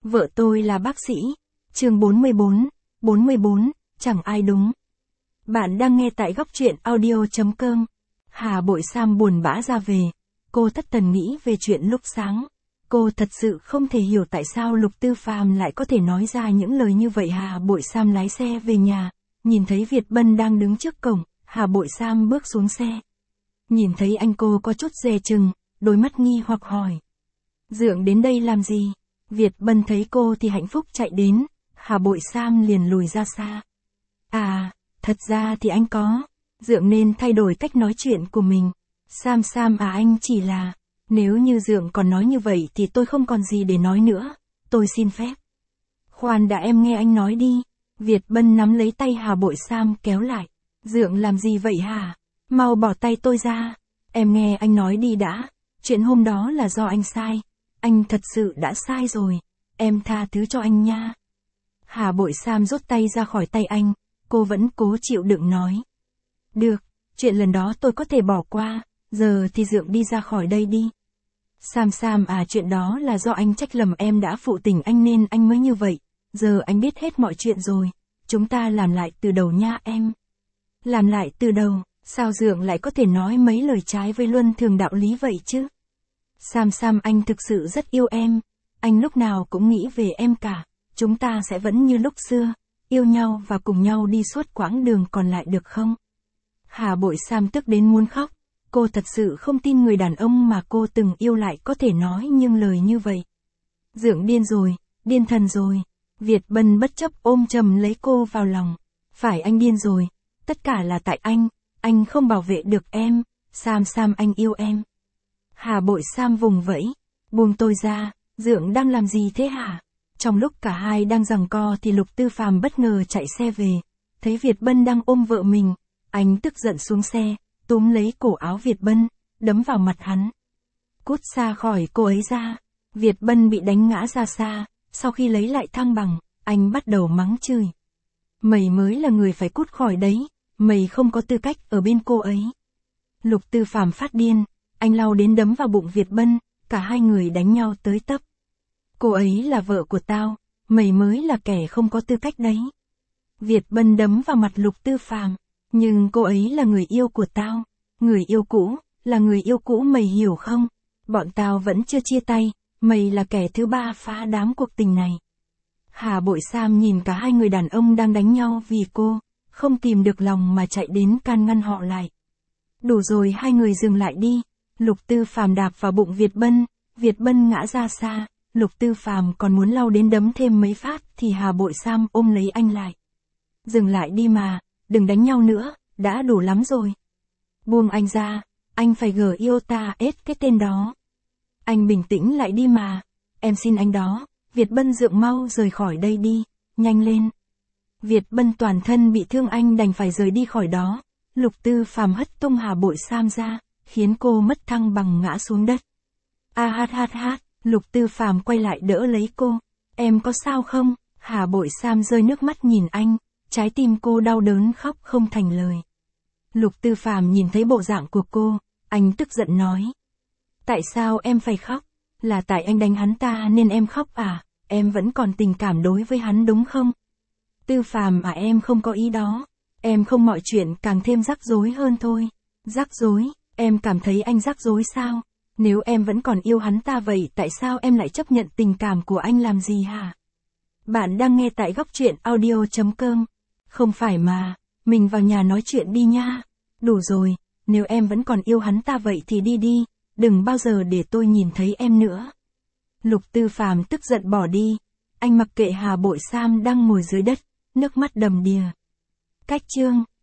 Vợ tôi là bác sĩ. Chương 44, chẳng ai đúng. Bạn đang nghe tại góc truyện audio.com. Hà Bội Sam buồn bã ra về. Cô thất thần nghĩ về chuyện lúc sáng. Cô thật sự không thể hiểu tại sao Lục Tư Phàm lại có thể nói ra những lời như vậy. Hà Bội Sam lái xe về nhà, nhìn thấy Việt Bân đang đứng trước cổng. Hà Bội Sam bước xuống xe. Nhìn thấy anh, cô có chút dè chừng, đôi mắt nghi hoặc hỏi. Dượng đến đây làm gì? Việt Bân thấy cô thì hạnh phúc chạy đến. Hà Bội Sam liền lùi ra xa. À, thật ra thì anh có. Dượng nên thay đổi cách nói chuyện của mình. Sam à, anh chỉ là... Nếu như Dượng còn nói như vậy thì tôi không còn gì để nói nữa. Tôi xin phép. Khoan đã, em nghe anh nói đi. Việt Bân nắm lấy tay Hà Bội Sam kéo lại. Dượng làm gì vậy hả? Mau bỏ tay tôi ra. Em nghe anh nói đi đã. Chuyện hôm đó là do anh sai. Anh thật sự đã sai rồi. Em tha thứ cho anh nha. Hà Bội Sam rút tay ra khỏi tay anh. Cô vẫn cố chịu đựng nói. Được, chuyện lần đó tôi có thể bỏ qua. Giờ thì Dượng đi ra khỏi đây đi. Sam à, chuyện đó là do anh trách lầm em đã phụ tình anh nên anh mới như vậy. Giờ anh biết hết mọi chuyện rồi. Chúng ta làm lại từ đầu nha em. Làm lại từ đầu, sao Dượng lại có thể nói mấy lời trái với luân thường đạo lý vậy chứ? Sam, anh thực sự rất yêu em. Anh lúc nào cũng nghĩ về em cả. Chúng ta sẽ vẫn như lúc xưa, yêu nhau và cùng nhau đi suốt quãng đường còn lại được không? Hà Bội Sam tức đến muốn khóc. Cô thật sự không tin người đàn ông mà cô từng yêu lại có thể nói những lời như vậy. Dượng điên rồi, điên thần rồi. Việt Bân bất chấp ôm chầm lấy cô vào lòng. Phải, anh điên rồi. Tất cả là tại anh không bảo vệ được em. Sam, anh yêu em. Hà Bội Sam vùng vẫy. Buông tôi ra, Dượng đang làm gì thế hả? Trong lúc cả hai đang giằng co thì Lục Tư Phàm bất ngờ chạy xe về. Thấy Việt Bân đang ôm vợ mình. Anh tức giận xuống xe, túm lấy cổ áo Việt Bân, đấm vào mặt hắn. Cút xa khỏi cô ấy ra. Việt Bân bị đánh ngã ra xa. Sau khi lấy lại thăng bằng, anh bắt đầu mắng chửi. Mày mới là người phải cút khỏi đấy. Mày không có tư cách ở bên cô ấy. Lục Tư Phàm phát điên. Anh lao đến đấm vào bụng Việt Bân. Cả hai người đánh nhau tới tấp. Cô ấy là vợ của tao. Mày mới là kẻ không có tư cách đấy. Việt Bân đấm vào mặt Lục Tư Phàm. Nhưng cô ấy là người yêu của tao. Người yêu cũ, là người yêu cũ, mày hiểu không? Bọn tao vẫn chưa chia tay. Mày là kẻ thứ ba phá đám cuộc tình này. Hà Bội Sam nhìn cả hai người đàn ông đang đánh nhau vì cô. Không tìm được lòng mà chạy đến can ngăn họ lại. Đủ rồi, hai người dừng lại đi. Lục Tư Phàm đạp vào bụng Việt Bân. Việt Bân ngã ra xa. Lục Tư Phàm còn muốn lao đến đấm thêm mấy phát thì Hà Bội Sam ôm lấy anh lại. Dừng lại đi mà, đừng đánh nhau nữa, đã đủ lắm rồi. Buông anh ra, anh phải gờ yêu ta ết cái tên đó. Anh bình tĩnh lại đi mà, em xin anh đó. Việt Bân, Dượng mau rời khỏi đây đi, nhanh lên. Việt Bân toàn thân bị thương, anh đành phải rời đi khỏi đó. Lục Tư Phàm hất tung Hà Bội Sam ra, khiến cô mất thăng bằng ngã xuống đất. Hát. Lục Tư Phàm quay lại đỡ lấy cô. Em có sao không? Hà Bội Sam rơi nước mắt nhìn anh, trái tim cô đau đớn khóc không thành lời. Lục Tư Phàm nhìn thấy bộ dạng của cô, anh tức giận nói. Tại sao em phải khóc? Là tại anh đánh hắn ta nên em khóc à? Em vẫn còn tình cảm đối với hắn đúng không? Tư Phàm à, em không có ý đó. Em không, mọi chuyện càng thêm rắc rối hơn thôi. Rắc rối? Em cảm thấy anh rắc rối sao? Nếu em vẫn còn yêu hắn ta vậy tại sao em lại chấp nhận tình cảm của anh làm gì hả? Bạn đang nghe tại góc truyện audio.com. Không phải mà, mình vào nhà nói chuyện đi nha. Đủ rồi, nếu em vẫn còn yêu hắn ta vậy thì đi đi, đừng bao giờ để tôi nhìn thấy em nữa. Lục Tư Phàm tức giận bỏ đi. Anh mặc kệ Hà Bội Sam đang ngồi dưới đất, nước mắt đầm đìa. Cách chương